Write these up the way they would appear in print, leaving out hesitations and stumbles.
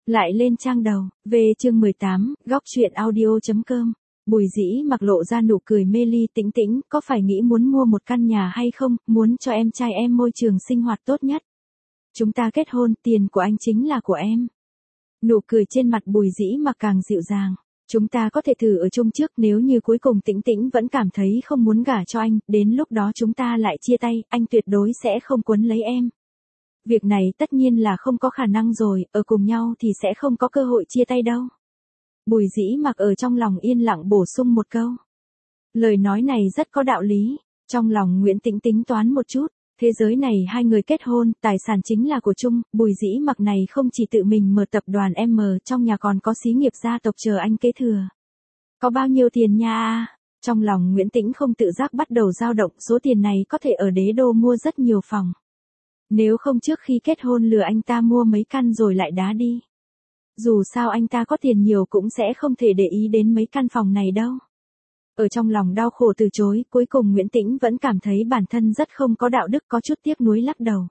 Lại lên trang đầu, về chương 18, góc chuyện audio.com. Bùi Dĩ Mặc lộ ra nụ cười mê ly. Tĩnh Tĩnh, có phải nghĩ muốn mua một căn nhà hay không, muốn cho em trai em môi trường sinh hoạt tốt nhất. Chúng ta kết hôn, tiền của anh chính là của em. Nụ cười trên mặt Bùi Dĩ Mặc càng dịu dàng. Chúng ta có thể thử ở chung trước, nếu như cuối cùng Tĩnh Tĩnh vẫn cảm thấy không muốn gả cho anh, đến lúc đó chúng ta lại chia tay, anh tuyệt đối sẽ không quấn lấy em. Việc này tất nhiên là không có khả năng rồi, ở cùng nhau thì sẽ không có cơ hội chia tay đâu. Bùi Dĩ Mặc ở trong lòng yên lặng bổ sung một câu. Lời nói này rất có đạo lý. Trong lòng Nguyễn Tĩnh tính toán một chút. Thế giới này hai người kết hôn, tài sản chính là của chung. Bùi Dĩ Mặc này không chỉ tự mình mở tập đoàn M, trong nhà còn có xí nghiệp gia tộc chờ anh kế thừa. Có bao nhiêu tiền nha? Trong lòng Nguyễn Tĩnh không tự giác bắt đầu dao động, số tiền này có thể ở Đế Đô mua rất nhiều phòng. Nếu không trước khi kết hôn lừa anh ta mua mấy căn rồi lại đá đi. Dù sao anh ta có tiền nhiều cũng sẽ không thể để ý đến mấy căn phòng này đâu. Ở trong lòng đau khổ từ chối, cuối cùng Nguyễn Tĩnh vẫn cảm thấy bản thân rất không có đạo đức, có chút tiếc nuối lắc đầu.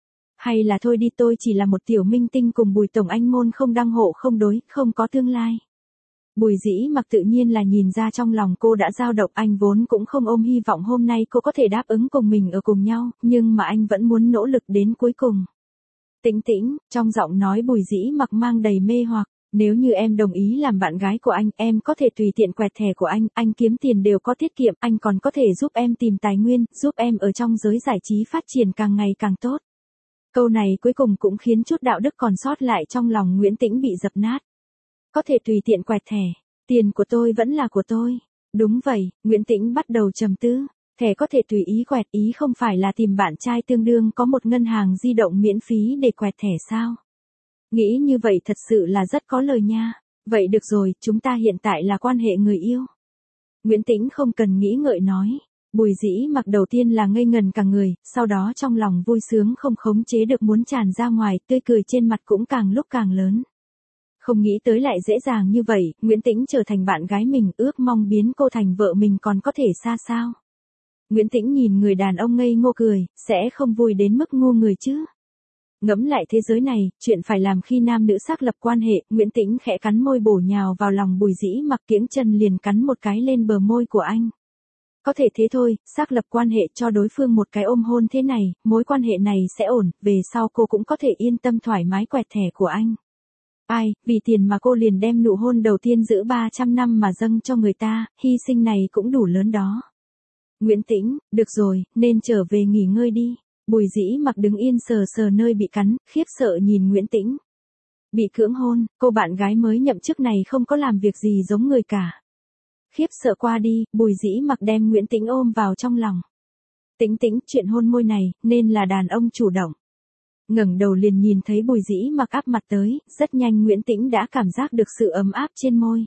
Hay là thôi đi, tôi chỉ là một tiểu minh tinh cùng Bùi tổng anh môn không đăng hộ không đối, không có tương lai. Bùi Dĩ Mặc tự nhiên là nhìn ra trong lòng cô đã dao động, anh vốn cũng không ôm hy vọng hôm nay cô có thể đáp ứng cùng mình ở cùng nhau, nhưng mà anh vẫn muốn nỗ lực đến cuối cùng. Tĩnh Tĩnh, trong giọng nói Bùi Dĩ Mặc mang đầy mê hoặc, nếu như em đồng ý làm bạn gái của anh, em có thể tùy tiện quẹt thẻ của anh kiếm tiền đều có tiết kiệm, anh còn có thể giúp em tìm tài nguyên, giúp em ở trong giới giải trí phát triển càng ngày càng tốt. Câu này cuối cùng cũng khiến chút đạo đức còn sót lại trong lòng Nguyễn Tĩnh bị dập nát. Có thể tùy tiện quẹt thẻ, tiền của tôi vẫn là của tôi. Đúng vậy, Nguyễn Tĩnh bắt đầu trầm tư. Thẻ có thể tùy ý quẹt, ý không phải là tìm bạn trai tương đương có một ngân hàng di động miễn phí để quẹt thẻ sao? Nghĩ như vậy thật sự là rất có lời nha. Vậy được rồi, chúng ta hiện tại là quan hệ người yêu. Nguyễn Tĩnh không cần nghĩ ngợi nói. Bùi Dĩ Mặc đầu tiên là ngây ngần cả người, sau đó trong lòng vui sướng không khống chế được muốn tràn ra ngoài, tươi cười trên mặt cũng càng lúc càng lớn. Không nghĩ tới lại dễ dàng như vậy, Nguyễn Tĩnh trở thành bạn gái mình, ước mong biến cô thành vợ mình còn có thể xa sao. Nguyễn Tĩnh nhìn người đàn ông ngây ngô cười, sẽ không vui đến mức ngu người chứ. Ngẫm lại thế giới này, chuyện phải làm khi nam nữ xác lập quan hệ, Nguyễn Tĩnh khẽ cắn môi bổ nhào vào lòng Bùi Dĩ Mặc, kiễng chân liền cắn một cái lên bờ môi của anh. Có thể thế thôi, xác lập quan hệ cho đối phương một cái ôm hôn thế này, mối quan hệ này sẽ ổn, về sau cô cũng có thể yên tâm thoải mái quẹt thẻ của anh. Ai, vì tiền mà cô liền đem nụ hôn đầu tiên giữ 300 năm mà dâng cho người ta, hy sinh này cũng đủ lớn đó. Nguyễn Tĩnh, được rồi, nên trở về nghỉ ngơi đi. Bùi Dĩ Mặc đứng yên sờ sờ nơi bị cắn, khiếp sợ nhìn Nguyễn Tĩnh. Bị cưỡng hôn, cô bạn gái mới nhậm chức này không có làm việc gì giống người cả. Khiếp sợ qua đi, Bùi Dĩ Mặc đem Nguyễn Tĩnh ôm vào trong lòng. Tĩnh Tĩnh, chuyện hôn môi này, nên là đàn ông chủ động. Ngẩng đầu liền nhìn thấy Bùi Dĩ Mặc áp mặt tới, rất nhanh Nguyễn Tĩnh đã cảm giác được sự ấm áp trên môi.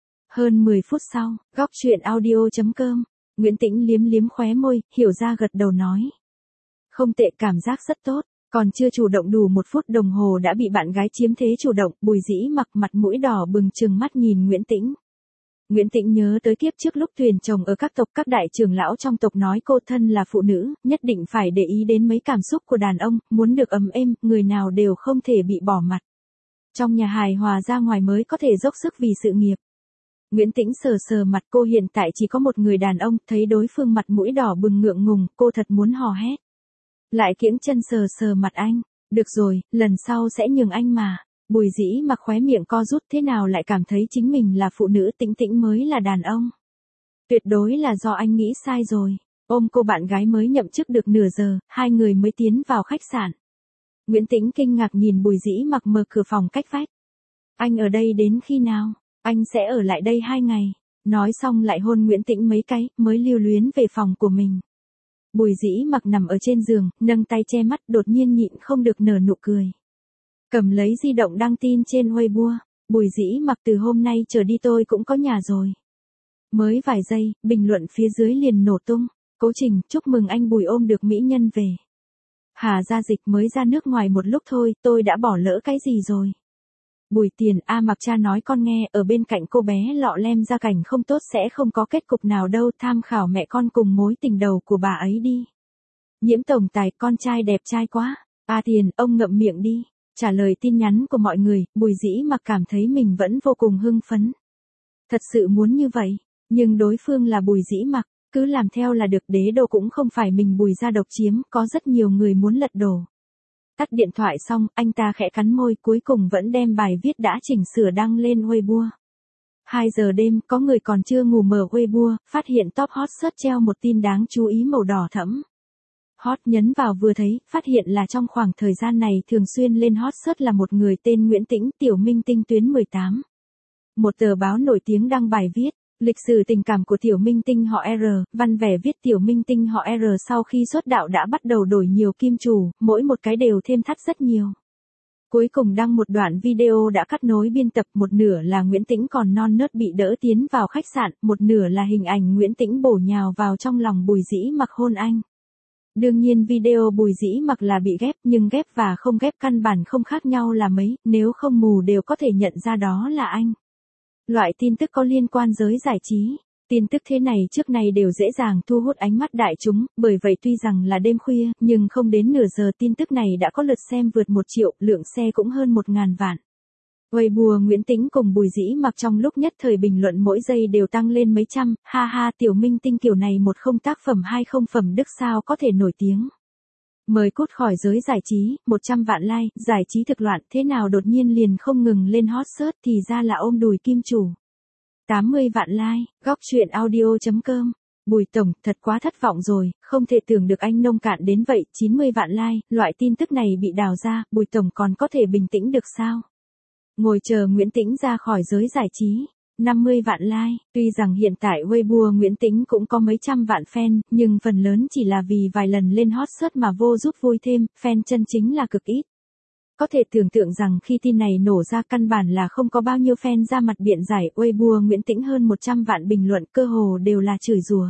Hơn 10 phút sau, góc chuyện audio.com, Nguyễn Tĩnh liếm liếm khóe môi, hiểu ra gật đầu nói. Không tệ, cảm giác rất tốt, còn chưa chủ động đủ 1 phút đồng hồ đã bị bạn gái chiếm thế chủ động, Bùi Dĩ Mặc mặt mũi đỏ bừng trừng mắt nhìn Nguyễn Tĩnh. Nguyễn Tĩnh nhớ tới kiếp trước lúc thuyền chồng ở các tộc, các đại trưởng lão trong tộc nói cô thân là phụ nữ, nhất định phải để ý đến mấy cảm xúc của đàn ông, muốn được ấm êm, người nào đều không thể bị bỏ mặt. Trong nhà hài hòa ra ngoài mới có thể dốc sức vì sự nghiệp. Nguyễn Tĩnh sờ sờ mặt, cô hiện tại chỉ có một người đàn ông, thấy đối phương mặt mũi đỏ bừng ngượng ngùng, cô thật muốn hò hét. Lại kiễng chân sờ sờ mặt anh, được rồi, lần sau sẽ nhường anh mà. Bùi Dĩ Mặc khóe miệng co rút, thế nào lại cảm thấy chính mình là phụ nữ, Tĩnh Tĩnh mới là đàn ông. Tuyệt đối là do anh nghĩ sai rồi. Ôm cô bạn gái mới nhậm chức được nửa giờ, hai người mới tiến vào khách sạn. Nguyễn Tĩnh kinh ngạc nhìn Bùi Dĩ Mặc mở cửa phòng cách vách. Anh ở đây đến khi nào? Anh sẽ ở lại đây 2 ngày. Nói xong lại hôn Nguyễn Tĩnh mấy cái, mới lưu luyến về phòng của mình. Bùi Dĩ Mặc nằm ở trên giường, nâng tay che mắt, đột nhiên nhịn không được nở nụ cười. Cầm lấy di động đăng tin trên Weibo, Bùi Dĩ Mặc, từ hôm nay trở đi tôi cũng có nhà rồi. Mới vài giây, bình luận phía dưới liền nổ tung. Cố Trình, chúc mừng anh Bùi ôm được mỹ nhân về. Hà Gia Dịch mới ra nước ngoài một lúc thôi, tôi đã bỏ lỡ cái gì rồi. Bùi Tiền, Mặc cha nói con nghe, ở bên cạnh cô bé lọ lem gia cảnh không tốt sẽ không có kết cục nào đâu, tham khảo mẹ con cùng mối tình đầu của bà ấy đi. Nhiễm tổng tài, con trai đẹp trai quá. Tiền, ông ngậm miệng đi. trả lời tin nhắn của mọi người, Bùi Dĩ Mặc cảm thấy mình vẫn vô cùng hưng phấn. Thật sự muốn như vậy, nhưng đối phương là Bùi Dĩ Mặc, cứ làm theo là được, đế đô cũng không phải mình Bùi gia độc chiếm, có rất nhiều người muốn lật đổ. Tắt điện thoại xong, anh ta khẽ cắn môi, cuối cùng vẫn đem bài viết đã chỉnh sửa đăng lên Weibo. 2 giờ đêm, có người còn chưa ngủ mở Weibo, phát hiện top hot search treo một tin đáng chú ý màu đỏ thẫm. Hot nhấn vào vừa thấy, phát hiện là trong khoảng thời gian này thường xuyên lên hot search là một người tên Nguyễn Tĩnh, tiểu minh tinh tuyến 18. Một tờ báo nổi tiếng đăng bài viết, lịch sử tình cảm của tiểu minh tinh họ R, văn vẻ viết tiểu minh tinh họ R sau khi xuất đạo đã bắt đầu đổi nhiều kim chủ, mỗi một cái đều thêm thắt rất nhiều. Cuối cùng đăng một đoạn video đã cắt nối biên tập, một nửa là Nguyễn Tĩnh còn non nớt bị đỡ tiến vào khách sạn, một nửa là hình ảnh Nguyễn Tĩnh bổ nhào vào trong lòng Bùi Dĩ Mặc hôn anh. Đương nhiên video Bùi Dĩ Mặc là bị ghép, nhưng ghép và không ghép căn bản không khác nhau là mấy, nếu không mù đều có thể nhận ra đó là anh. Loại tin tức có liên quan giới giải trí, tin tức thế này trước nay đều dễ dàng thu hút ánh mắt đại chúng, bởi vậy tuy rằng là đêm khuya, nhưng không đến nửa giờ tin tức này đã có lượt xem vượt 1 triệu, lượng xe cũng hơn 1.000 vạn. Weibo Nguyễn Tĩnh cùng Bùi Dĩ Mặc trong lúc nhất thời bình luận mỗi giây đều tăng lên mấy trăm, ha ha tiểu minh tinh kiểu này một không tác phẩm hai không phẩm đức sao có thể nổi tiếng. Mời cút khỏi giới giải trí, 100 vạn like, giải trí thực loạn, thế nào đột nhiên liền không ngừng lên hot search thì ra là ôm đùi kim chủ. 80 vạn like, góc truyện audio.com. Bùi Tổng, thật quá thất vọng rồi, không thể tưởng được anh nông cạn đến vậy, 90 vạn like, loại tin tức này bị đào ra, Bùi Tổng còn có thể bình tĩnh được sao? Ngồi chờ Nguyễn Tĩnh ra khỏi giới giải trí. 50 vạn like, tuy rằng hiện tại Weibo Nguyễn Tĩnh cũng có mấy trăm vạn fan, nhưng phần lớn chỉ là vì vài lần lên hot search mà vô giúp vui thêm, fan chân chính là cực ít. Có thể tưởng tượng rằng khi tin này nổ ra căn bản là không có bao nhiêu fan ra mặt biện giải, Weibo Nguyễn Tĩnh hơn 100 vạn bình luận cơ hồ đều là chửi rủa.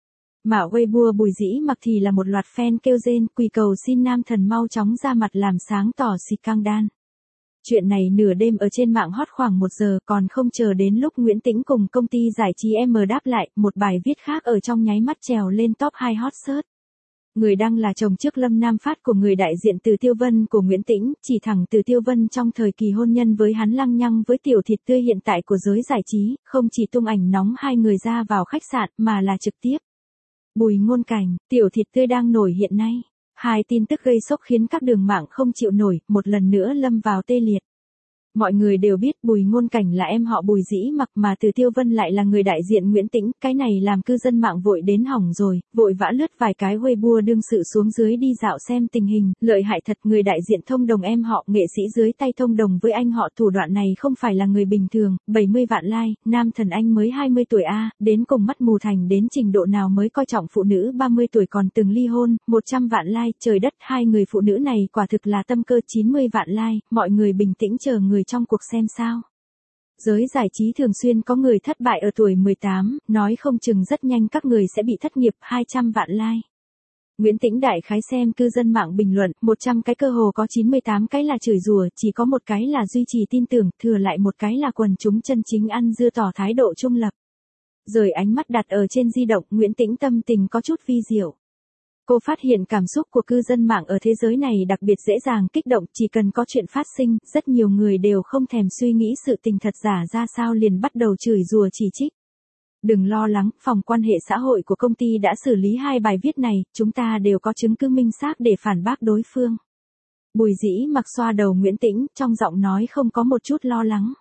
Mà Weibo Bùi Dĩ Mặc thì là một loạt fan kêu rên, quỳ cầu xin nam thần mau chóng ra mặt làm sáng tỏ scandal. Chuyện này nửa đêm ở trên mạng hot khoảng 1 giờ, còn không chờ đến lúc Nguyễn Tĩnh cùng công ty giải trí M đáp lại, một bài viết khác ở trong nháy mắt trèo lên top 2 hot search. Người đăng là chồng trước Lâm Nam Phát của người đại diện Từ Tiêu Vân của Nguyễn Tĩnh, chỉ thẳng Từ Tiêu Vân trong thời kỳ hôn nhân với hắn lăng nhăng với tiểu thịt tươi hiện tại của giới giải trí, không chỉ tung ảnh nóng hai người ra vào khách sạn mà là trực tiếp. Bùi Ngôn Cảnh, tiểu thịt tươi đang nổi hiện nay. Hai tin tức gây sốc khiến các đường mạng không chịu nổi, một lần nữa lâm vào tê liệt. Mọi người đều biết Bùi Ngôn Cảnh là em họ Bùi Dĩ Mặc mà Từ Tiêu Vân lại là người đại diện Nguyễn Tĩnh, cái này làm cư dân mạng vội đến hỏng rồi, vội vã lướt vài cái Weibo đương sự xuống dưới đi dạo xem tình hình, lợi hại thật, người đại diện thông đồng em họ nghệ sĩ dưới tay thông đồng với anh họ, thủ đoạn này không phải là người bình thường. 70 vạn like, nam thần anh mới 20 tuổi a, đến cùng mắt mù thành đến trình độ nào mới coi trọng phụ nữ 30 tuổi còn từng ly hôn. 100 vạn like, trời đất, hai người phụ nữ này quả thực là tâm cơ. 90 vạn like, mọi người bình tĩnh chờ người trong cuộc xem sao. Giới giải trí thường xuyên có người thất bại ở tuổi 18, nói không chừng rất nhanh các người sẽ bị thất nghiệp. 200 vạn like. Nguyễn Tĩnh đại khái xem cư dân mạng bình luận, 100 cái cơ hồ có 98 cái là chửi rủa, chỉ có một cái là duy trì tin tưởng, thừa lại một cái là quần chúng chân chính ăn dưa tỏ thái độ trung lập. Rồi ánh mắt đặt ở trên di động, Nguyễn Tĩnh tâm tình có chút vi diệu. Cô phát hiện cảm xúc của cư dân mạng ở thế giới này đặc biệt dễ dàng kích động, chỉ cần có chuyện phát sinh, rất nhiều người đều không thèm suy nghĩ sự tình thật giả ra sao liền bắt đầu chửi rủa chỉ trích. Đừng lo lắng, phòng quan hệ xã hội của công ty đã xử lý hai bài viết này, chúng ta đều có chứng cứ minh xác để phản bác đối phương. Bùi Dĩ Mặc xoa đầu Nguyễn Tĩnh, trong giọng nói không có một chút lo lắng.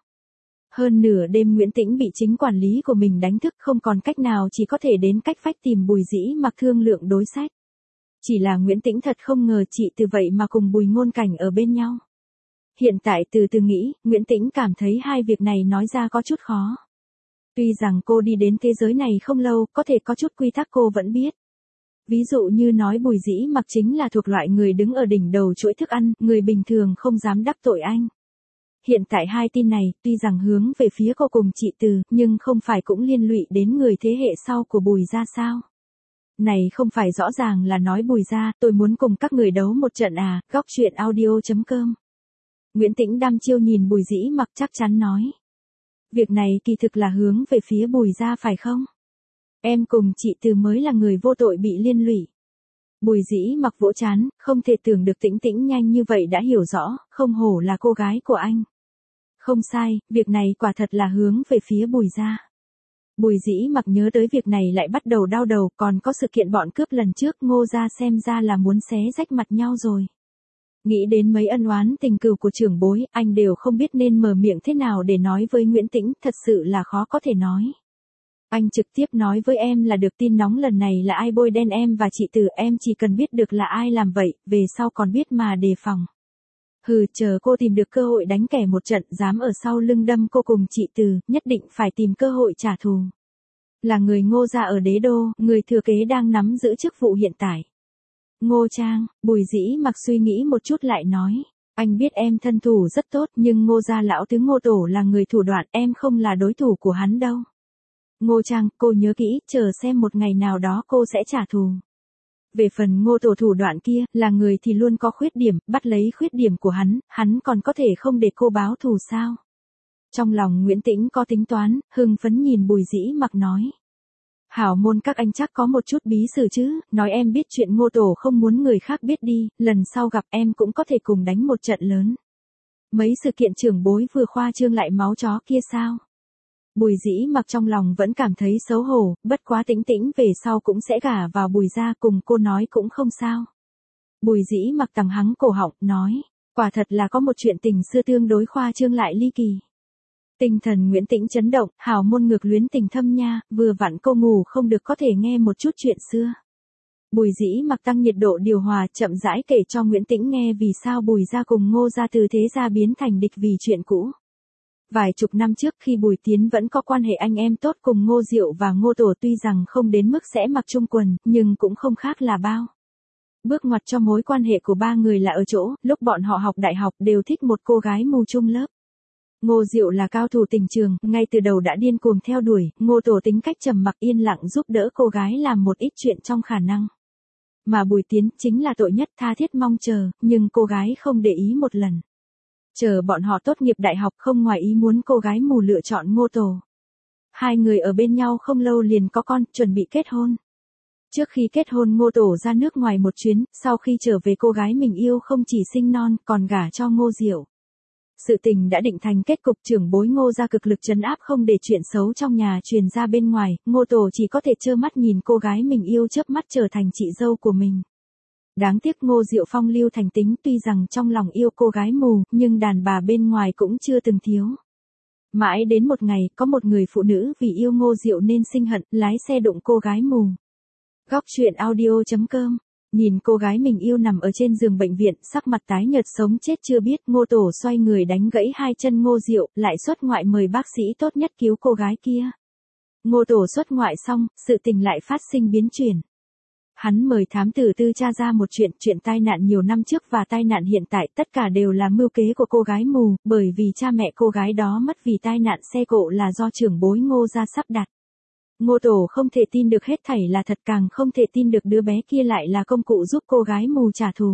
Hơn nửa đêm Nguyễn Tĩnh bị chính quản lý của mình đánh thức, không còn cách nào chỉ có thể đến cách vách tìm Bùi Dĩ Mặc thương lượng đối sách. Chỉ là Nguyễn Tĩnh thật không ngờ chị Từ vậy mà cùng Bùi Ngôn Cảnh ở bên nhau. Hiện tại Từ nghĩ, Nguyễn Tĩnh cảm thấy hai việc này nói ra có chút khó. Tuy rằng cô đi đến thế giới này không lâu, có thể có chút quy tắc cô vẫn biết. Ví dụ như nói Bùi Dĩ Mặc chính là thuộc loại người đứng ở đỉnh đầu chuỗi thức ăn, người bình thường không dám đắc tội anh. Hiện tại hai tin này, tuy rằng hướng về phía cô cùng chị Từ, nhưng không phải cũng liên lụy đến người thế hệ sau của Bùi gia sao? Này không phải rõ ràng là nói Bùi gia, tôi muốn cùng các người đấu một trận à, góc truyện audio.com. Nguyễn Tĩnh đăm chiêu nhìn Bùi Dĩ Mặc chắc chắn nói. Việc này kỳ thực là hướng về phía Bùi gia phải không? Em cùng chị Từ mới là người vô tội bị liên lụy. Bùi Dĩ Mặc vỗ trán, không thể tưởng được Tĩnh Tĩnh nhanh như vậy đã hiểu rõ, không hổ là cô gái của anh. Không sai, việc này quả thật là hướng về phía Bùi gia. Bùi Dĩ Mặc nhớ tới việc này lại bắt đầu đau đầu, còn có sự kiện bọn cướp lần trước, Ngô gia xem ra là muốn xé rách mặt nhau rồi. Nghĩ đến mấy ân oán tình cừu của trưởng bối, anh đều không biết nên mở miệng thế nào để nói với Nguyễn Tĩnh, thật sự là khó có thể nói. Anh trực tiếp nói với em là được, tin nóng lần này là ai bôi đen em và chị Từ, em chỉ cần biết được là ai làm vậy, về sau còn biết mà đề phòng. Hừ, chờ cô tìm được cơ hội đánh kẻ một trận, dám ở sau lưng đâm cô cùng chị Từ, nhất định phải tìm cơ hội trả thù. Là người Ngô gia ở đế đô, người thừa kế đang nắm giữ chức vụ hiện tại. Ngô Trang, Bùi Dĩ Mặc suy nghĩ một chút lại nói. Anh biết em thân thủ rất tốt, nhưng Ngô gia lão tứ Ngô Tổ là người thủ đoạn, em không là đối thủ của hắn đâu. Ngô Trang, cô nhớ kỹ, chờ xem một ngày nào đó cô sẽ trả thù. Về phần Ngô Tổ thủ đoạn kia, là người thì luôn có khuyết điểm, bắt lấy khuyết điểm của hắn còn có thể không để cô báo thù sao? Trong lòng Nguyễn Tĩnh có tính toán, hưng phấn nhìn Bùi Dĩ Mặc nói. Hảo môn các anh chắc có một chút bí sử chứ, nói em biết chuyện Ngô Tổ không muốn người khác biết đi, lần sau gặp em cũng có thể cùng đánh một trận lớn. Mấy sự kiện trưởng bối vừa khoa trương lại máu chó kia sao? Bùi Dĩ Mặc trong lòng vẫn cảm thấy xấu hổ, bất quá Tĩnh Tĩnh về sau cũng sẽ gả vào Bùi gia, cùng cô nói cũng không sao. Bùi Dĩ Mặc tằng hắng cổ họng, nói, quả thật là có một chuyện tình xưa tương đối khoa trương lại ly kỳ. Tinh thần Nguyễn Tĩnh chấn động, hảo môn ngược luyến tình thâm nha, vừa vặn cô ngủ không được có thể nghe một chút chuyện xưa. Bùi Dĩ Mặc tăng nhiệt độ điều hòa, chậm rãi kể cho Nguyễn Tĩnh nghe vì sao Bùi gia cùng Ngô gia từ thế gia biến thành địch vì chuyện cũ. Vài chục năm trước khi Bùi Tiến vẫn có quan hệ anh em tốt cùng Ngô Diệu và Ngô Tổ, tuy rằng không đến mức sẽ mặc chung quần, nhưng cũng không khác là bao. Bước ngoặt cho mối quan hệ của ba người là ở chỗ, lúc bọn họ học đại học đều thích một cô gái mù chung lớp. Ngô Diệu là cao thủ tình trường, ngay từ đầu đã điên cuồng theo đuổi, Ngô Tổ tính cách trầm mặc yên lặng giúp đỡ cô gái làm một ít chuyện trong khả năng. Mà Bùi Tiến chính là tội nhất, tha thiết mong chờ, nhưng cô gái không để ý một lần. Chờ bọn họ tốt nghiệp đại học, không ngoài ý muốn cô gái mù lựa chọn Ngô Tổ. Hai người ở bên nhau không lâu liền có con, chuẩn bị kết hôn. Trước khi kết hôn Ngô Tổ ra nước ngoài một chuyến, sau khi trở về cô gái mình yêu không chỉ sinh non, còn gả cho Ngô Diệu. Sự tình đã định thành kết cục, trưởng bối Ngô gia cực lực trấn áp không để chuyện xấu trong nhà truyền ra bên ngoài, Ngô Tổ chỉ có thể trơ mắt nhìn cô gái mình yêu chớp mắt trở thành chị dâu của mình. Đáng tiếc Ngô Diệu phong lưu thành tính, tuy rằng trong lòng yêu cô gái mù, nhưng đàn bà bên ngoài cũng chưa từng thiếu. Mãi đến một ngày, có một người phụ nữ vì yêu Ngô Diệu nên sinh hận, lái xe đụng cô gái mù. Góc truyện audio.com. Nhìn cô gái mình yêu nằm ở trên giường bệnh viện, sắc mặt tái nhợt sống chết chưa biết, Ngô Tổ xoay người đánh gãy hai chân Ngô Diệu, lại xuất ngoại mời bác sĩ tốt nhất cứu cô gái kia. Ngô Tổ xuất ngoại xong, sự tình lại phát sinh biến chuyển. Hắn mời thám tử tư tra ra một chuyện tai nạn nhiều năm trước và tai nạn hiện tại, tất cả đều là mưu kế của cô gái mù, bởi vì cha mẹ cô gái đó mất vì tai nạn xe cộ là do trưởng bối Ngô gia sắp đặt. Ngô Tổ không thể tin được hết thảy là thật, càng không thể tin được đứa bé kia lại là công cụ giúp cô gái mù trả thù.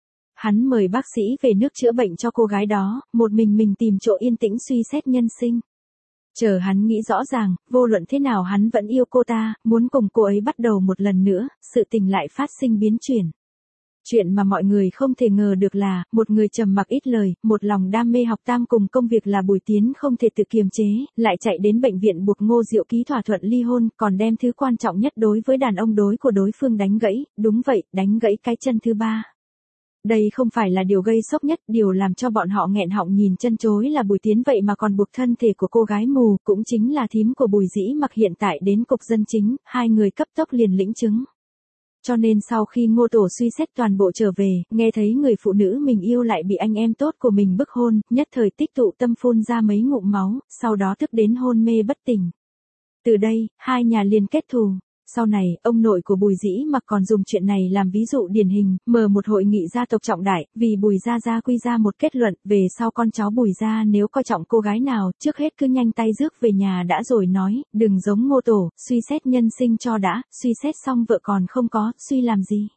Hắn mời bác sĩ về nước chữa bệnh cho cô gái đó, một mình tìm chỗ yên tĩnh suy xét nhân sinh. Chờ hắn nghĩ rõ ràng, vô luận thế nào hắn vẫn yêu cô ta, muốn cùng cô ấy bắt đầu một lần nữa, sự tình lại phát sinh biến chuyển. Chuyện mà mọi người không thể ngờ được là, một người trầm mặc ít lời, một lòng đam mê học tam cùng công việc là Bùi Tiến không thể tự kiềm chế, lại chạy đến bệnh viện buộc Ngô Diệu ký thỏa thuận ly hôn, còn đem thứ quan trọng nhất đối với đàn ông đối của đối phương đánh gãy, đúng vậy, đánh gãy cái chân thứ ba. Đây không phải là điều gây sốc nhất, điều làm cho bọn họ nghẹn họng nhìn chân chối là Bùi Tiến vậy mà còn buộc thân thể của cô gái mù, cũng chính là thím của Bùi Dĩ Mặc hiện tại đến cục dân chính, hai người cấp tốc liền lĩnh chứng. Cho nên sau khi Ngô Tổ suy xét toàn bộ trở về, nghe thấy người phụ nữ mình yêu lại bị anh em tốt của mình bức hôn, nhất thời tích tụ tâm phun ra mấy ngụm máu, sau đó tức đến hôn mê bất tỉnh. Từ đây, hai nhà liền kết thù. Sau này, ông nội của Bùi Dĩ Mặc còn dùng chuyện này làm ví dụ điển hình, mở một hội nghị gia tộc trọng đại, vì Bùi gia quy ra một kết luận, về sau con cháu Bùi gia nếu coi trọng cô gái nào, trước hết cứ nhanh tay rước về nhà đã rồi nói, đừng giống Ngô Tổ, suy xét nhân sinh cho đã, suy xét xong vợ còn không có, suy làm gì.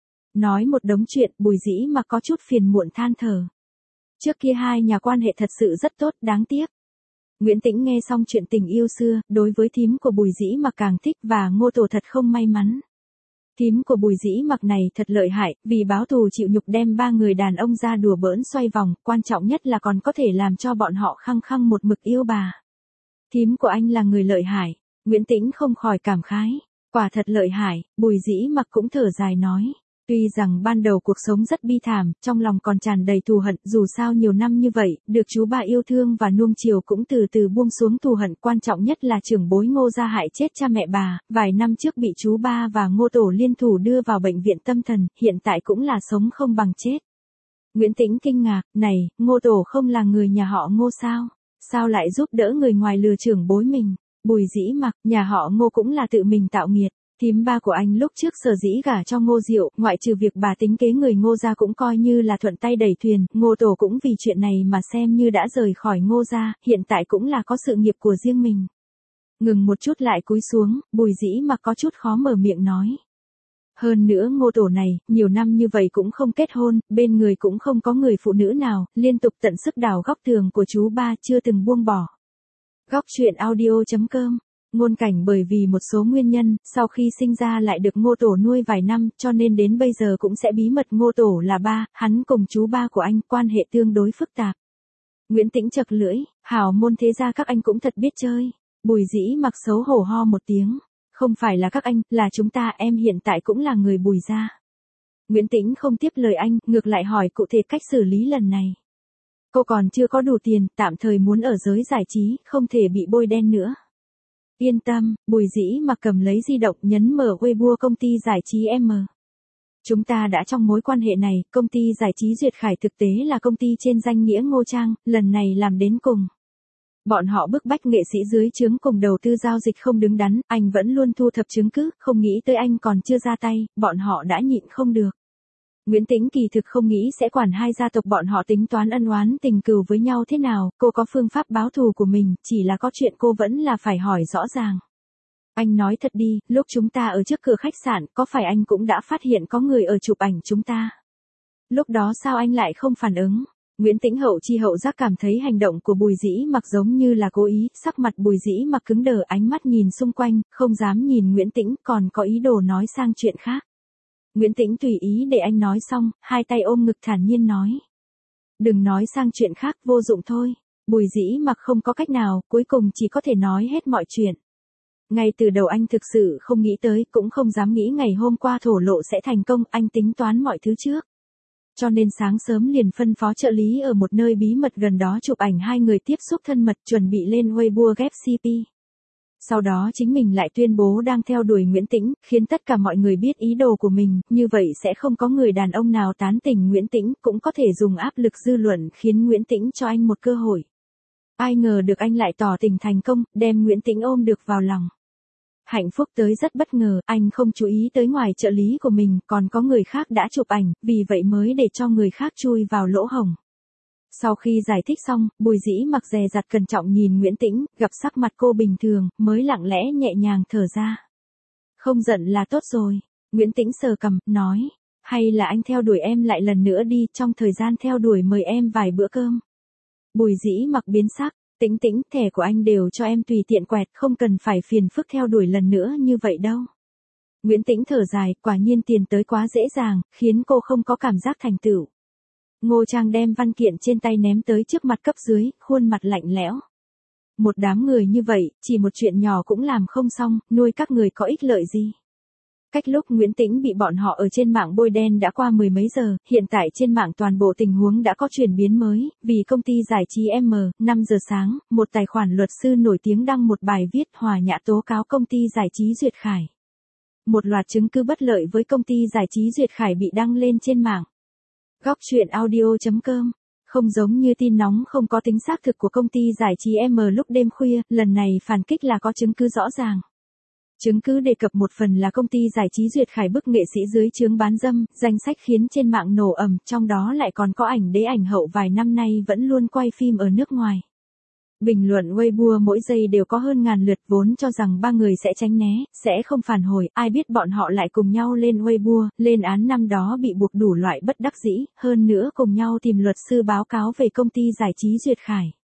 Nói một đống chuyện, Bùi Dĩ Mặc có chút phiền muộn than thở. Trước kia hai nhà quan hệ thật sự rất tốt, đáng tiếc. Nguyễn Tĩnh nghe xong chuyện tình yêu xưa, đối với thím của Bùi Dĩ Mặc càng thích và Ngô Tổ thật không may mắn. Thím của Bùi Dĩ Mặc này thật lợi hại, vì báo thù chịu nhục đem 3 người đàn ông ra đùa bỡn xoay vòng, quan trọng nhất là còn có thể làm cho bọn họ khăng khăng một mực yêu bà. Thím của anh là người lợi hại, Nguyễn Tĩnh không khỏi cảm khái, quả thật lợi hại, Bùi Dĩ Mặc cũng thở dài nói. Tuy rằng ban đầu cuộc sống rất bi thảm, trong lòng còn tràn đầy thù hận, dù sao nhiều năm như vậy, được chú ba yêu thương và nuông chiều cũng từ từ buông xuống thù hận, quan trọng nhất là trưởng bối Ngô gia hại chết cha mẹ bà, vài năm trước bị chú ba và Ngô tổ liên thủ đưa vào bệnh viện tâm thần, hiện tại cũng là sống không bằng chết. Nguyễn Tĩnh kinh ngạc, này, Ngô tổ không là người nhà họ Ngô sao? Sao lại giúp đỡ người ngoài lừa trưởng bối mình? Bùi Dĩ Mặc, nhà họ Ngô cũng là tự mình tạo nghiệt. Thím ba của anh lúc trước sở dĩ gả cho Ngô Diệu, ngoại trừ việc bà tính kế người Ngô gia cũng coi như là thuận tay đẩy thuyền, Ngô tổ cũng vì chuyện này mà xem như đã rời khỏi Ngô gia, hiện tại cũng là có sự nghiệp của riêng mình. Ngừng một chút lại cúi xuống, Bùi Dĩ Mặc có chút khó mở miệng nói. Hơn nữa Ngô tổ này, nhiều năm như vậy cũng không kết hôn, bên người cũng không có người phụ nữ nào, liên tục tận sức đào góc tường của chú ba chưa từng buông bỏ. Góc truyện audio.com. Ngôn Cảnh bởi vì một số nguyên nhân, sau khi sinh ra lại được Ngô tổ nuôi vài năm, cho nên đến bây giờ cũng sẽ bí mật Ngô tổ là ba, hắn cùng chú ba của anh, quan hệ tương đối phức tạp. Nguyễn Tĩnh chật lưỡi, hảo môn thế gia các anh cũng thật biết chơi. Bùi Dĩ Mặc xấu hổ ho một tiếng. Không phải là các anh, là chúng ta, em hiện tại cũng là người Bùi gia. Nguyễn Tĩnh không tiếp lời anh, ngược lại hỏi cụ thể cách xử lý lần này. Cô còn chưa có đủ tiền, tạm thời muốn ở giới giải trí, không thể bị bôi đen nữa. Yên tâm, Bùi Dĩ Mặc cầm lấy di động nhấn mở Weibo công ty giải trí M. Chúng ta đã trong mối quan hệ này, công ty giải trí Duyệt Khải thực tế là công ty trên danh nghĩa Ngô Trang, lần này làm đến cùng. Bọn họ bức bách nghệ sĩ dưới trướng cùng đầu tư giao dịch không đứng đắn, anh vẫn luôn thu thập chứng cứ, không nghĩ tới anh còn chưa ra tay, bọn họ đã nhịn không được. Nguyễn Tĩnh kỳ thực không nghĩ sẽ quản hai gia tộc bọn họ tính toán ân oán tình cừu với nhau thế nào, cô có phương pháp báo thù của mình, chỉ là có chuyện cô vẫn là phải hỏi rõ ràng. Anh nói thật đi, lúc chúng ta ở trước cửa khách sạn, có phải anh cũng đã phát hiện có người ở chụp ảnh chúng ta? Lúc đó sao anh lại không phản ứng? Nguyễn Tĩnh hậu chi hậu giác cảm thấy hành động của Bùi Dĩ Mặc giống như là cố ý, sắc mặt Bùi Dĩ Mặc cứng đờ, ánh mắt nhìn xung quanh, không dám nhìn Nguyễn Tĩnh, còn có ý đồ nói sang chuyện khác. Nguyễn Tĩnh tùy ý để anh nói xong, hai tay ôm ngực thản nhiên nói. Đừng nói sang chuyện khác, vô dụng thôi. Bùi Dĩ Mặc không có cách nào, cuối cùng chỉ có thể nói hết mọi chuyện. Ngay từ đầu anh thực sự không nghĩ tới, cũng không dám nghĩ ngày hôm qua thổ lộ sẽ thành công, anh tính toán mọi thứ trước. Cho nên sáng sớm liền phân phó trợ lý ở một nơi bí mật gần đó chụp ảnh hai người tiếp xúc thân mật, chuẩn bị lên Weibo ghép CP. Sau đó chính mình lại tuyên bố đang theo đuổi Nguyễn Tĩnh, khiến tất cả mọi người biết ý đồ của mình, như vậy sẽ không có người đàn ông nào tán tỉnh Nguyễn Tĩnh, cũng có thể dùng áp lực dư luận khiến Nguyễn Tĩnh cho anh một cơ hội. Ai ngờ được anh lại tỏ tình thành công, đem Nguyễn Tĩnh ôm được vào lòng. Hạnh phúc tới rất bất ngờ, anh không chú ý tới ngoài trợ lý của mình, còn có người khác đã chụp ảnh, vì vậy mới để cho người khác chui vào lỗ hổng. Sau khi giải thích xong, Bùi Dĩ Mặc dè dặt cẩn trọng nhìn Nguyễn Tĩnh, gặp sắc mặt cô bình thường, mới lặng lẽ nhẹ nhàng thở ra. Không giận là tốt rồi. Nguyễn Tĩnh sờ cằm, nói. Hay là anh theo đuổi em lại lần nữa đi, trong thời gian theo đuổi mời em vài bữa cơm. Bùi Dĩ Mặc biến sắc. Tĩnh Tĩnh, thẻ của anh đều cho em tùy tiện quẹt, không cần phải phiền phức theo đuổi lần nữa như vậy đâu. Nguyễn Tĩnh thở dài, quả nhiên tiền tới quá dễ dàng, khiến cô không có cảm giác thành tựu. Ngô Trang đem văn kiện trên tay ném tới trước mặt cấp dưới, khuôn mặt lạnh lẽo. Một đám người như vậy, chỉ một chuyện nhỏ cũng làm không xong, nuôi các người có ích lợi gì. Cách lúc Nguyễn Tĩnh bị bọn họ ở trên mạng bôi đen đã qua mười mấy giờ, hiện tại trên mạng toàn bộ tình huống đã có chuyển biến mới, vì công ty giải trí M, 5 giờ sáng, một tài khoản luật sư nổi tiếng đăng một bài viết hòa nhã tố cáo công ty giải trí Duyệt Khải. Một loạt chứng cứ bất lợi với công ty giải trí Duyệt Khải bị đăng lên trên mạng. Góc truyện audio.com. Không giống như tin nóng không có tính xác thực của công ty giải trí M lúc đêm khuya, lần này phản kích là có chứng cứ rõ ràng. Chứng cứ đề cập một phần là công ty giải trí Duyệt Khải bức nghệ sĩ dưới trướng bán dâm, danh sách khiến trên mạng nổ ầm, trong đó lại còn có ảnh đế ảnh hậu vài năm nay vẫn luôn quay phim ở nước ngoài. Bình luận Weibo mỗi giây đều có hơn ngàn lượt, vốn cho rằng ba người sẽ tránh né, sẽ không phản hồi, ai biết bọn họ lại cùng nhau lên Weibo, lên án năm đó bị buộc đủ loại bất đắc dĩ, hơn nữa cùng nhau tìm luật sư báo cáo về công ty giải trí Duyệt Khải.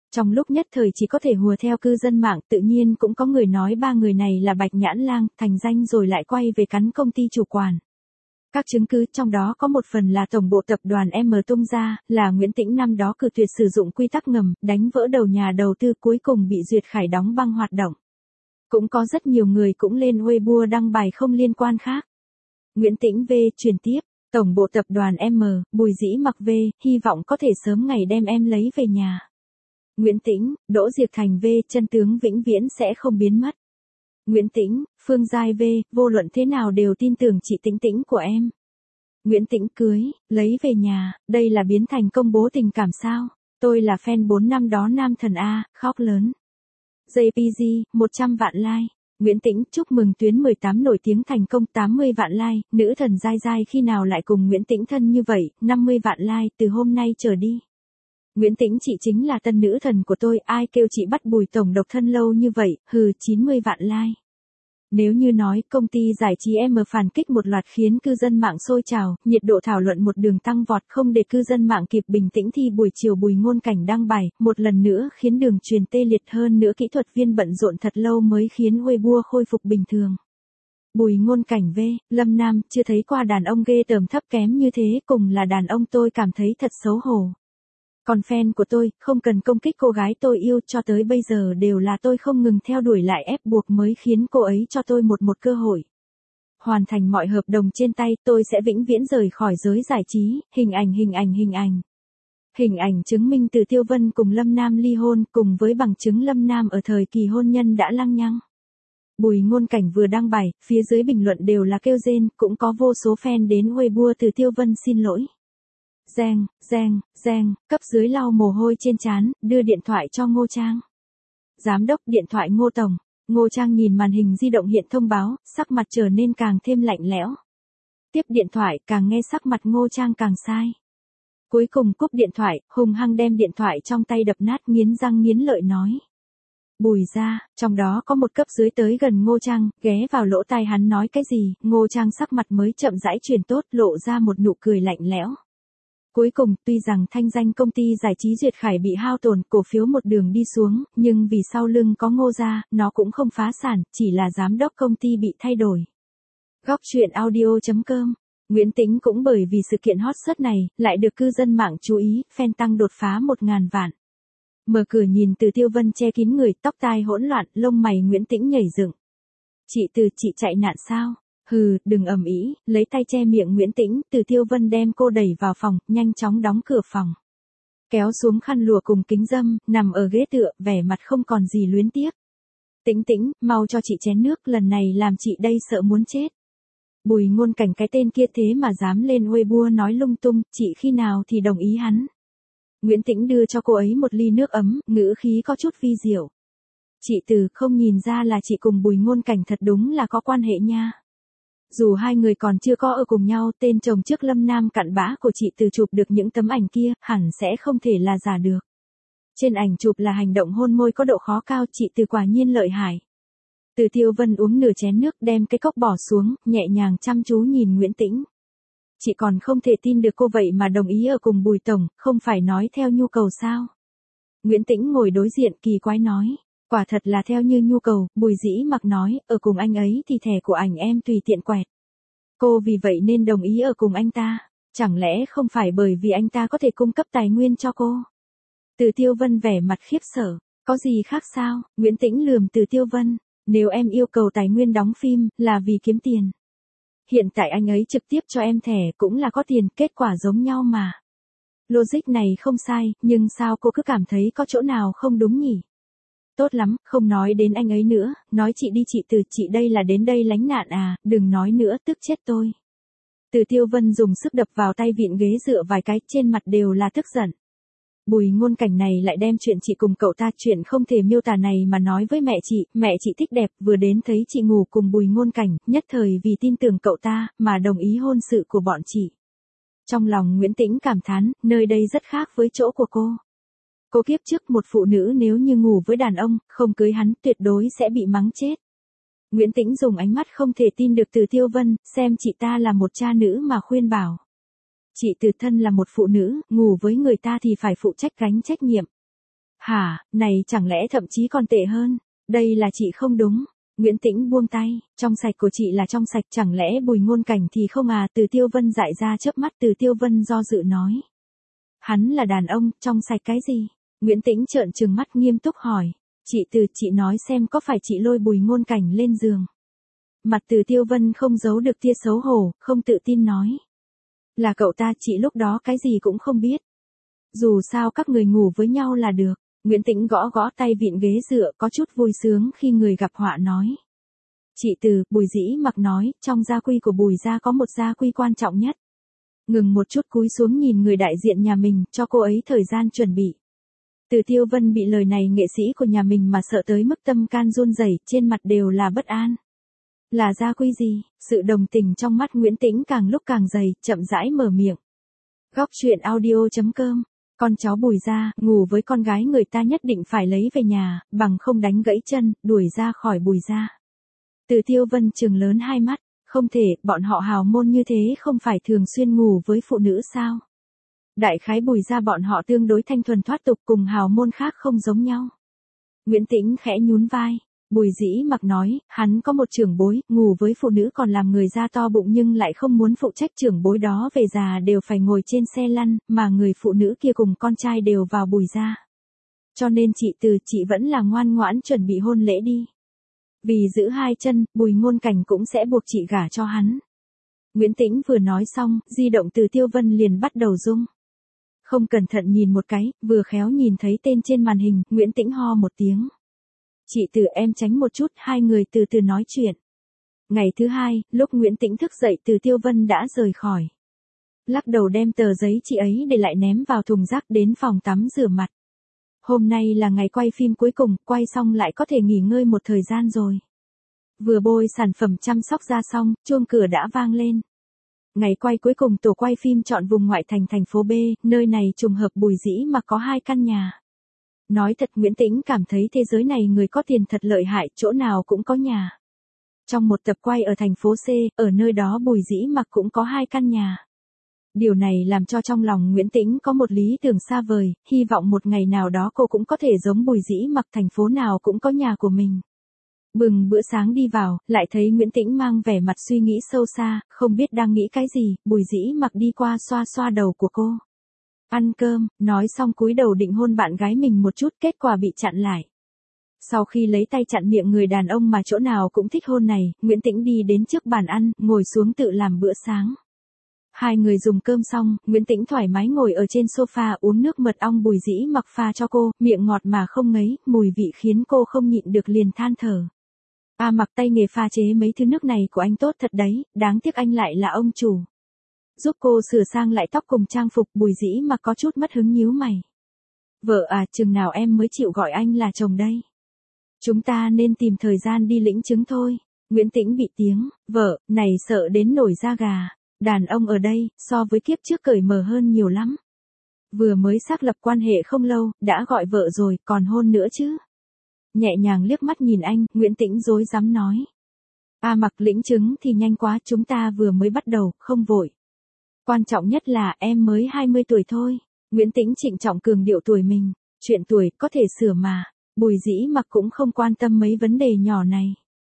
Trong lúc nhất thời chỉ có thể hùa theo cư dân mạng, tự nhiên cũng có người nói ba người này là Bạch Nhãn Lang, thành danh rồi lại quay về cắn công ty chủ quản. Các chứng cứ trong đó có một phần là tổng bộ tập đoàn M tung ra, là Nguyễn Tĩnh năm đó cự tuyệt sử dụng quy tắc ngầm, đánh vỡ đầu nhà đầu tư cuối cùng bị Duyệt Khải đóng băng hoạt động. Cũng có rất nhiều người cũng lên Weibo đăng bài không liên quan khác. Nguyễn Tĩnh V truyền tiếp, tổng bộ tập đoàn M, Bùi Dĩ Mặc V, hy vọng có thể sớm ngày đem em lấy về nhà. Nguyễn Tĩnh, Đỗ Diệp Thành V, chân tướng vĩnh viễn sẽ không biến mất. Nguyễn Tĩnh, Phương Giai V, vô luận thế nào đều tin tưởng chị Tĩnh Tĩnh của em. Nguyễn Tĩnh cưới, lấy về nhà, đây là biến thành công bố tình cảm sao? Tôi là fan 4 năm đó nam thần A, khóc lớn. JPG, 100 vạn like. Nguyễn Tĩnh, chúc mừng tuyến 18 nổi tiếng thành công 80 vạn like, nữ thần Giai Giai khi nào lại cùng Nguyễn Tĩnh thân như vậy, 50 vạn like từ hôm nay trở đi. Nguyễn Tĩnh chị chính là tân nữ thần của tôi, ai kêu chị bắt Bùi tổng độc thân lâu như vậy, 90 vạn like. Nếu như nói công ty giải trí M phản kích một loạt khiến cư dân mạng sôi trào, nhiệt độ thảo luận một đường tăng vọt không để cư dân mạng kịp bình tĩnh thì buổi chiều Bùi Ngôn Cảnh đăng bài, một lần nữa khiến đường truyền tê liệt hơn nữa kỹ thuật viên bận rộn thật lâu mới khiến Weibo khôi phục bình thường. Bùi Ngôn Cảnh V, Lâm Nam, chưa thấy qua đàn ông ghê tởm thấp kém như thế, cùng là đàn ông tôi cảm thấy thật xấu hổ. Còn fan của tôi, không cần công kích cô gái tôi yêu, cho tới bây giờ đều là tôi không ngừng theo đuổi lại ép buộc mới khiến cô ấy cho tôi một cơ hội. Hoàn thành mọi hợp đồng trên tay, tôi sẽ vĩnh viễn rời khỏi giới giải trí, hình ảnh. Hình ảnh chứng minh Từ Tiêu Vân cùng Lâm Nam ly hôn, cùng với bằng chứng Lâm Nam ở thời kỳ hôn nhân đã lăng nhăng. Bùi Ngôn Cảnh vừa đăng bài, phía dưới bình luận đều là kêu rên, cũng có vô số fan đến Weibo Từ Tiêu Vân xin lỗi. Giang, cấp dưới lau mồ hôi trên trán, đưa điện thoại cho Ngô Trang. Giám đốc điện thoại Ngô Tổng. Ngô Trang nhìn màn hình di động hiện thông báo, sắc mặt trở nên càng thêm lạnh lẽo. Tiếp điện thoại, càng nghe sắc mặt Ngô Trang càng sai. Cuối cùng cúp điện thoại, hùng hăng đem điện thoại trong tay đập nát, nghiến răng nghiến lợi nói. Bùi ra, trong đó có một cấp dưới tới gần Ngô Trang, ghé vào lỗ tai hắn nói cái gì, Ngô Trang sắc mặt mới chậm rãi chuyển tốt, lộ ra một nụ cười lạnh lẽo. Cuối cùng, tuy rằng thanh danh công ty giải trí Duyệt Khải bị hao tổn, cổ phiếu một đường đi xuống, nhưng vì sau lưng có Ngô gia, nó cũng không phá sản, chỉ là giám đốc công ty bị thay đổi. Góc truyện audio.com. Nguyễn Tĩnh cũng bởi vì sự kiện hot search này, lại được cư dân mạng chú ý, fan tăng đột phá 1.000 vạn. Mở cửa nhìn Từ Tiêu Vân che kín người, tóc tai hỗn loạn, lông mày Nguyễn Tĩnh nhảy dựng. Chị Từ, chị chạy nạn sao? Đừng ầm ĩ, lấy tay che miệng Nguyễn Tĩnh, Từ Tiêu Vân đem cô đẩy vào phòng, nhanh chóng đóng cửa phòng. Kéo xuống khăn lụa cùng kính dâm, nằm ở ghế tựa, vẻ mặt không còn gì luyến tiếc. Tĩnh Tĩnh, mau cho chị chén nước, lần này làm chị đây sợ muốn chết. Bùi Ngôn Cảnh cái tên kia thế mà dám lên Weibo nói lung tung, chị khi nào thì đồng ý hắn. Nguyễn Tĩnh đưa cho cô ấy một ly nước ấm, ngữ khí có chút vi diệu. Chị Từ, không nhìn ra là chị cùng Bùi Ngôn Cảnh thật đúng là có quan hệ nha. Dù hai người còn chưa có ở cùng nhau, tên chồng trước Lâm Nam cặn bã của chị Từ chụp được những tấm ảnh kia, hẳn sẽ không thể là giả được. Trên ảnh chụp là hành động hôn môi có độ khó cao, chị Từ quả nhiên lợi hại. Từ Tiêu Vân uống nửa chén nước, đem cái cốc bỏ xuống, nhẹ nhàng chăm chú nhìn Nguyễn Tĩnh. Chị còn không thể tin được cô vậy mà đồng ý ở cùng Bùi Tổng, không phải nói theo nhu cầu sao? Nguyễn Tĩnh ngồi đối diện kỳ quái nói. Quả thật là theo như nhu cầu, Bùi Dĩ Mặc nói, ở cùng anh ấy thì thẻ của ảnh em tùy tiện quẹt. Cô vì vậy nên đồng ý ở cùng anh ta, chẳng lẽ không phải bởi vì anh ta có thể cung cấp tài nguyên cho cô? Từ Tiêu Vân vẻ mặt khiếp sợ, có gì khác sao? Nguyễn Tĩnh lườm Từ Tiêu Vân, nếu em yêu cầu tài nguyên đóng phim, là vì kiếm tiền. Hiện tại anh ấy trực tiếp cho em thẻ cũng là có tiền, kết quả giống nhau mà. Logic này không sai, nhưng sao cô cứ cảm thấy có chỗ nào không đúng nhỉ? Tốt lắm, không nói đến anh ấy nữa, nói chị đi chị Từ, chị đây là đến đây lánh nạn à, đừng nói nữa, tức chết tôi. Từ Tiêu Vân dùng sức đập vào tay vịn ghế dựa vài cái, trên mặt đều là tức giận. Bùi Ngôn Cảnh này lại đem chuyện chị cùng cậu ta, chuyện không thể miêu tả này mà nói với mẹ chị thích đẹp, vừa đến thấy chị ngủ cùng Bùi Ngôn Cảnh, nhất thời vì tin tưởng cậu ta, mà đồng ý hôn sự của bọn chị. Trong lòng Nguyễn Tĩnh cảm thán, nơi đây rất khác với chỗ của cô. Cô kiếp trước một phụ nữ nếu như ngủ với đàn ông, không cưới hắn, tuyệt đối sẽ bị mắng chết. Nguyễn Tĩnh dùng ánh mắt không thể tin được Từ Tiêu Vân, xem chị ta là một cha nữ mà khuyên bảo. Chị Từ thân là một phụ nữ, ngủ với người ta thì phải phụ trách gánh trách nhiệm. Hả, này chẳng lẽ thậm chí còn tệ hơn, đây là chị không đúng. Nguyễn Tĩnh buông tay, trong sạch của chị là trong sạch, chẳng lẽ Bùi Ngôn Cảnh thì không à? Từ Tiêu Vân dại ra chớp mắt. Từ Tiêu Vân do dự nói. Hắn là đàn ông, trong sạch cái gì? Nguyễn Tĩnh trợn trừng mắt nghiêm túc hỏi. Chị nói xem có phải chị lôi Bùi Ngôn Cảnh lên giường? Mặt Từ Tiêu Vân không giấu được tia xấu hổ, không tự tin nói. Là cậu ta, chị lúc đó cái gì cũng không biết. Dù sao các người ngủ với nhau là được. Nguyễn Tĩnh gõ gõ tay vịn ghế dựa, có chút vui sướng khi người gặp họa nói. Chị Từ, Bùi Dĩ Mặc nói, trong gia quy của Bùi gia có một gia quy quan trọng nhất. Ngừng một chút cúi xuống nhìn người đại diện nhà mình, cho cô ấy thời gian chuẩn bị. Từ Tiêu Vân bị lời này nghệ sĩ của nhà mình mà sợ tới mức tâm can run rẩy, trên mặt đều là bất an. Là gia quy gì? Sự đồng tình trong mắt Nguyễn Tĩnh càng lúc càng dày, chậm rãi mở miệng. Góc truyện audio.com. Con cháu Bùi gia, ngủ với con gái người ta nhất định phải lấy về nhà, bằng không đánh gãy chân, đuổi ra khỏi Bùi gia. Từ Tiêu Vân trừng lớn hai mắt, không thể, bọn họ hào môn như thế không phải thường xuyên ngủ với phụ nữ sao? Đại khái Bùi gia bọn họ tương đối thanh thuần thoát tục, cùng hào môn khác không giống nhau. Nguyễn Tĩnh khẽ nhún vai. Bùi Dĩ Mặc nói, hắn có một trưởng bối, ngủ với phụ nữ còn làm người da to bụng nhưng lại không muốn phụ trách trưởng bối đó về già đều phải ngồi trên xe lăn, mà người phụ nữ kia cùng con trai đều vào Bùi gia. Cho nên chị vẫn là ngoan ngoãn chuẩn bị hôn lễ đi. Vì giữ hai chân, Bùi Ngôn Cảnh cũng sẽ buộc chị gả cho hắn. Nguyễn Tĩnh vừa nói xong, di động Từ Tiêu Vân liền bắt đầu rung. Không cẩn thận nhìn một cái, vừa khéo nhìn thấy tên trên màn hình, Nguyễn Tĩnh ho một tiếng. Chị Từ, em tránh một chút, hai người từ từ nói chuyện. Ngày thứ hai, lúc Nguyễn Tĩnh thức dậy Từ Tiêu Vân đã rời khỏi. Lắc đầu đem tờ giấy chị ấy để lại ném vào thùng rác, đến phòng tắm rửa mặt. Hôm nay là ngày quay phim cuối cùng, quay xong lại có thể nghỉ ngơi một thời gian rồi. Vừa bôi sản phẩm chăm sóc da xong, chuông cửa đã vang lên. Ngày quay cuối cùng tổ quay phim chọn vùng ngoại thành thành phố B, nơi này trùng hợp Bùi Dĩ Mặc có 2 căn nhà. Nói thật Nguyễn Tĩnh cảm thấy thế giới này người có tiền thật lợi hại, chỗ nào cũng có nhà. Trong một tập quay ở thành phố C, ở nơi đó Bùi Dĩ Mặc cũng có 2 căn nhà. Điều này làm cho trong lòng Nguyễn Tĩnh có một lý tưởng xa vời, hy vọng một ngày nào đó cô cũng có thể giống Bùi Dĩ Mặc, thành phố nào cũng có nhà của mình. Bừng bữa sáng đi vào, lại thấy Nguyễn Tĩnh mang vẻ mặt suy nghĩ sâu xa, không biết đang nghĩ cái gì. Bùi Dĩ Mặc đi qua xoa xoa đầu của cô. Ăn cơm, nói xong cúi đầu định hôn bạn gái mình một chút, kết quả bị chặn lại. Sau khi lấy tay chặn miệng người đàn ông mà chỗ nào cũng thích hôn này, Nguyễn Tĩnh đi đến trước bàn ăn, ngồi xuống tự làm bữa sáng. Hai người dùng cơm xong, Nguyễn Tĩnh thoải mái ngồi ở trên sofa uống nước mật ong Bùi Dĩ Mặc pha cho cô, miệng ngọt mà không ngấy, mùi vị khiến cô không nhịn được liền than thở. Mặc tay nghề pha chế mấy thứ nước này của anh tốt thật đấy, đáng tiếc anh lại là ông chủ. Giúp cô sửa sang lại tóc cùng trang phục. Bùi Dĩ Mặc có chút mất hứng nhíu mày. Vợ à, chừng nào em mới chịu gọi anh là chồng đây? Chúng ta nên tìm thời gian đi lĩnh chứng thôi. Nguyễn Tĩnh bị tiếng, vợ, này sợ đến nổi da gà. Đàn ông ở đây, so với kiếp trước cởi mở hơn nhiều lắm. Vừa mới xác lập quan hệ không lâu, đã gọi vợ rồi, còn hôn nữa chứ. Nhẹ nhàng liếc mắt nhìn anh, Nguyễn Tĩnh rối rắm nói. Mặc lĩnh chứng thì nhanh quá, chúng ta vừa mới bắt đầu, không vội. Quan trọng nhất là em mới 20 tuổi thôi. Nguyễn Tĩnh trịnh trọng cường điệu tuổi mình. Chuyện tuổi có thể sửa mà. Bùi Dĩ Mặc cũng không quan tâm mấy vấn đề nhỏ này.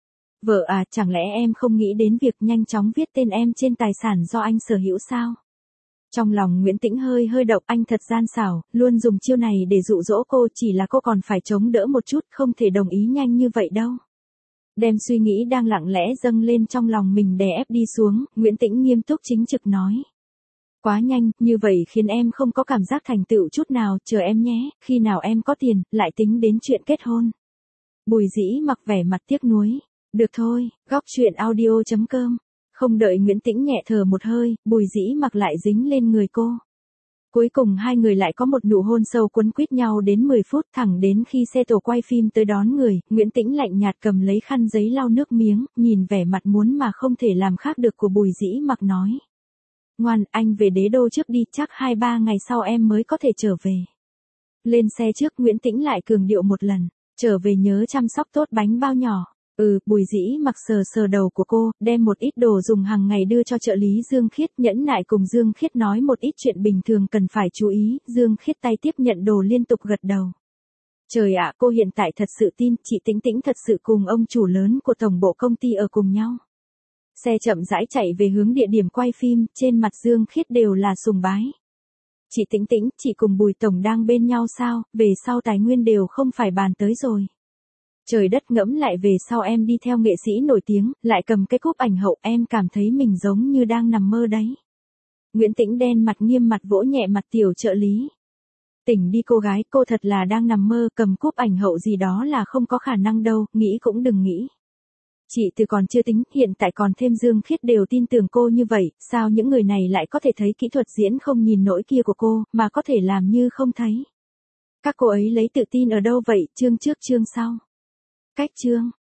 Vợ à, chẳng lẽ em không nghĩ đến việc nhanh chóng viết tên em trên tài sản do anh sở hữu sao? Trong lòng Nguyễn Tĩnh hơi động, anh thật gian xảo, luôn dùng chiêu này để dụ dỗ cô, chỉ là cô còn phải chống đỡ một chút, không thể đồng ý nhanh như vậy đâu. Đem suy nghĩ đang lặng lẽ dâng lên trong lòng mình đè ép đi xuống, Nguyễn Tĩnh nghiêm túc chính trực nói. Quá nhanh, như vậy khiến em không có cảm giác thành tựu chút nào, chờ em nhé, khi nào em có tiền, lại tính đến chuyện kết hôn. Bùi Dĩ Mặc vẻ mặt tiếc nuối. Được thôi, góc truyện audio.com. Không đợi Nguyễn Tĩnh nhẹ thở một hơi, Bùi Dĩ Mặc lại dính lên người cô. Cuối cùng hai người lại có một nụ hôn sâu quấn quýt nhau đến 10 phút, thẳng đến khi xe tổ quay phim tới đón người, Nguyễn Tĩnh lạnh nhạt cầm lấy khăn giấy lau nước miếng, nhìn vẻ mặt muốn mà không thể làm khác được của Bùi Dĩ Mặc nói. Ngoan, anh về Đế Đô trước đi, chắc 2-3 ngày sau em mới có thể trở về. Lên xe trước, Nguyễn Tĩnh lại cường điệu một lần, trở về nhớ chăm sóc tốt bánh bao nhỏ. Bùi Dĩ Mặc sờ đầu của cô, đem một ít đồ dùng hàng ngày đưa cho trợ lý Dương Khiết, nhẫn nại cùng Dương Khiết nói một ít chuyện bình thường cần phải chú ý, Dương Khiết tay tiếp nhận đồ liên tục gật đầu. Trời ạ, cô hiện tại thật sự tin chị Tĩnh Tĩnh thật sự cùng ông chủ lớn của tổng bộ công ty ở cùng nhau. Xe chậm rãi chạy về hướng địa điểm quay phim, trên mặt Dương Khiết đều là sùng bái. Chị Tĩnh Tĩnh, chị cùng Bùi Tổng đang bên nhau sao, về sau tài nguyên đều không phải bàn tới rồi. Trời đất ngẫm lại về sau em đi theo nghệ sĩ nổi tiếng, lại cầm cái cúp ảnh hậu, em cảm thấy mình giống như đang nằm mơ đấy. Nguyễn Tĩnh đen mặt nghiêm mặt vỗ nhẹ mặt tiểu trợ lý. Tỉnh đi cô gái, cô thật là đang nằm mơ, cầm cúp ảnh hậu gì đó là không có khả năng đâu, nghĩ cũng đừng nghĩ. Chị từ còn chưa tính, hiện tại còn thêm Dương Khiết đều tin tưởng cô như vậy, sao những người này lại có thể thấy kỹ thuật diễn không nhìn nổi kia của cô, mà có thể làm như không thấy. Các cô ấy lấy tự tin ở đâu vậy, chương trước chương sau. Cách chương.